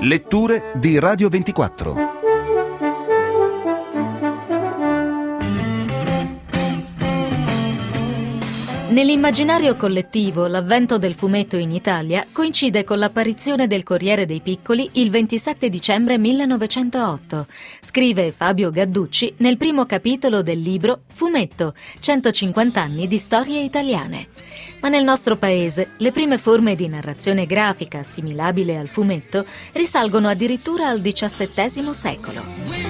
Letture di Radio 24. Nell'immaginario collettivo, l'avvento del fumetto in Italia coincide con l'apparizione del Corriere dei Piccoli il 27 dicembre 1908, scrive Fabio Gadducci nel primo capitolo del libro Fumetto, 150 anni di storie italiane. Ma nel nostro paese le prime forme di narrazione grafica assimilabile al fumetto risalgono addirittura al XVII secolo.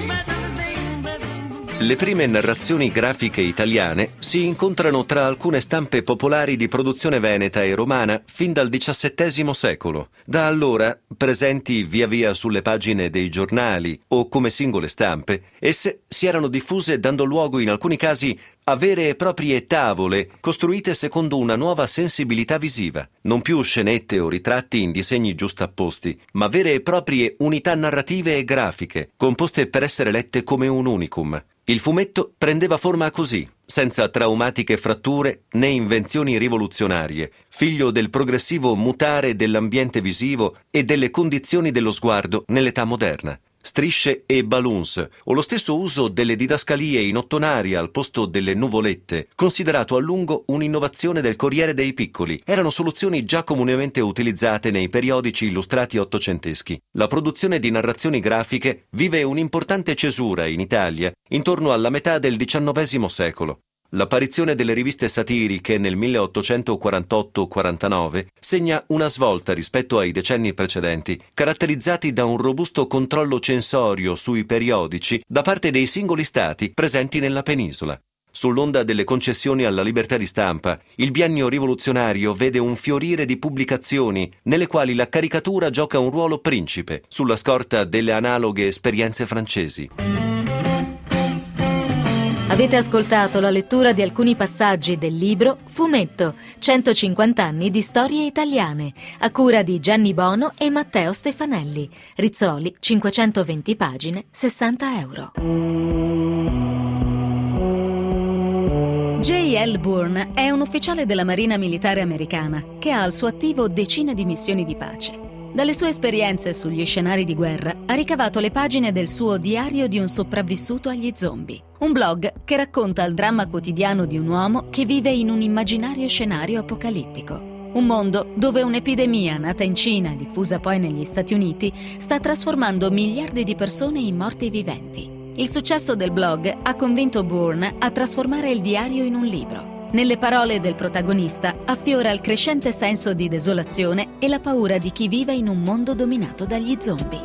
Le prime narrazioni grafiche italiane si incontrano tra alcune stampe popolari di produzione veneta e romana fin dal XVII secolo. Da allora, presenti via via sulle pagine dei giornali o come singole stampe, esse si erano diffuse dando luogo in alcuni casi a vere e proprie tavole costruite secondo una nuova sensibilità visiva. Non più scenette o ritratti in disegni giustapposti, ma vere e proprie unità narrative e grafiche, composte per essere lette come un unicum. Il fumetto prendeva forma così, senza traumatiche fratture né invenzioni rivoluzionarie, figlio del progressivo mutare dell'ambiente visivo e delle condizioni dello sguardo nell'età moderna. Strisce e balloons, o lo stesso uso delle didascalie in ottonaria al posto delle nuvolette, considerato a lungo un'innovazione del Corriere dei Piccoli, erano soluzioni già comunemente utilizzate nei periodici illustrati ottocenteschi. La produzione di narrazioni grafiche vive un'importante cesura in Italia intorno alla metà del XIX secolo. L'apparizione delle riviste satiriche nel 1848-49 segna una svolta rispetto ai decenni precedenti, caratterizzati da un robusto controllo censorio sui periodici da parte dei singoli stati presenti nella penisola. Sull'onda delle concessioni alla libertà di stampa, il biennio rivoluzionario vede un fiorire di pubblicazioni nelle quali la caricatura gioca un ruolo principe, sulla scorta delle analoghe esperienze francesi. Avete ascoltato la lettura di alcuni passaggi del libro Fumetto, 150 anni di storie italiane, a cura di Gianni Bono e Matteo Stefanelli. Rizzoli, 520 pagine, €60. J.L. Bourne è un ufficiale della Marina Militare Americana che ha al suo attivo decine di missioni di pace. Dalle sue esperienze sugli scenari di guerra ha ricavato le pagine del suo Diario di un sopravvissuto agli zombie, un blog che racconta il dramma quotidiano di un uomo che vive in un immaginario scenario apocalittico. Un mondo dove un'epidemia nata in Cina e diffusa poi negli Stati Uniti sta trasformando miliardi di persone in morti viventi. Il successo del blog ha convinto Bourne a trasformare il diario in un libro. Nelle parole del protagonista affiora il crescente senso di desolazione e la paura di chi vive in un mondo dominato dagli zombie.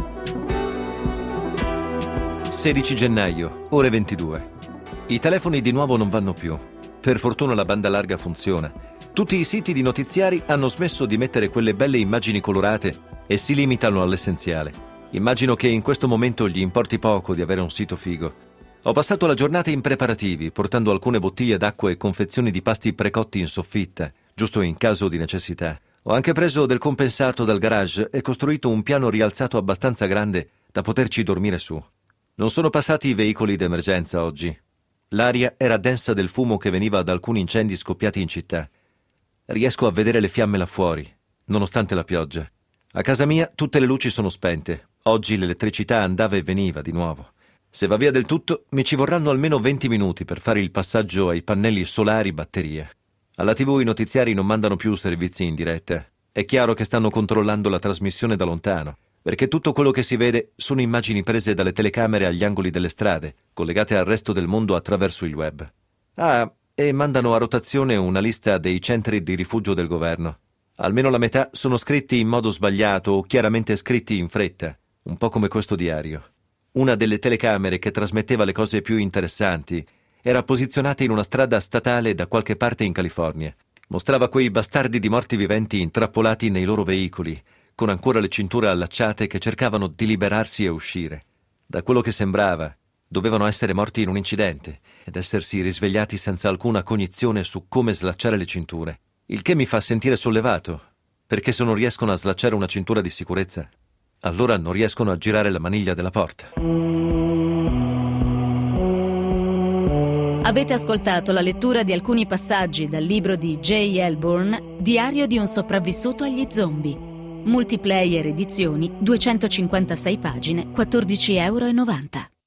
16 gennaio, ore 22. I telefoni di nuovo non vanno più. Per fortuna la banda larga funziona. Tutti i siti di notiziari hanno smesso di mettere quelle belle immagini colorate e si limitano all'essenziale. Immagino che in questo momento gli importi poco di avere un sito figo. Ho passato la giornata in preparativi, portando alcune bottiglie d'acqua e confezioni di pasti precotti in soffitta, giusto in caso di necessità. Ho anche preso del compensato dal garage e costruito un piano rialzato abbastanza grande da poterci dormire su. Non sono passati i veicoli d'emergenza oggi. L'aria era densa del fumo che veniva da alcuni incendi scoppiati in città. Riesco a vedere le fiamme là fuori, nonostante la pioggia. A casa mia tutte le luci sono spente. Oggi l'elettricità andava e veniva di nuovo. Se va via del tutto, mi ci vorranno almeno 20 minuti per fare il passaggio ai pannelli solari batteria. Alla TV i notiziari non mandano più servizi in diretta. È chiaro che stanno controllando la trasmissione da lontano, perché tutto quello che si vede sono immagini prese dalle telecamere agli angoli delle strade, collegate al resto del mondo attraverso il web. E mandano a rotazione una lista dei centri di rifugio del governo. Almeno la metà sono scritti in modo sbagliato o chiaramente scritti in fretta, un po' come questo diario. Una delle telecamere che trasmetteva le cose più interessanti era posizionata in una strada statale da qualche parte in California. Mostrava quei bastardi di morti viventi intrappolati nei loro veicoli, con ancora le cinture allacciate che cercavano di liberarsi e uscire. Da quello che sembrava, dovevano essere morti in un incidente ed essersi risvegliati senza alcuna cognizione su come slacciare le cinture. Il che mi fa sentire sollevato, perché se non riescono a slacciare una cintura di sicurezza, allora non riescono a girare la maniglia della porta. Avete ascoltato la lettura di alcuni passaggi dal libro di J.L. Bourne, Diario di un sopravvissuto agli zombie. Multiplayer edizioni, 256 pagine, €14,90.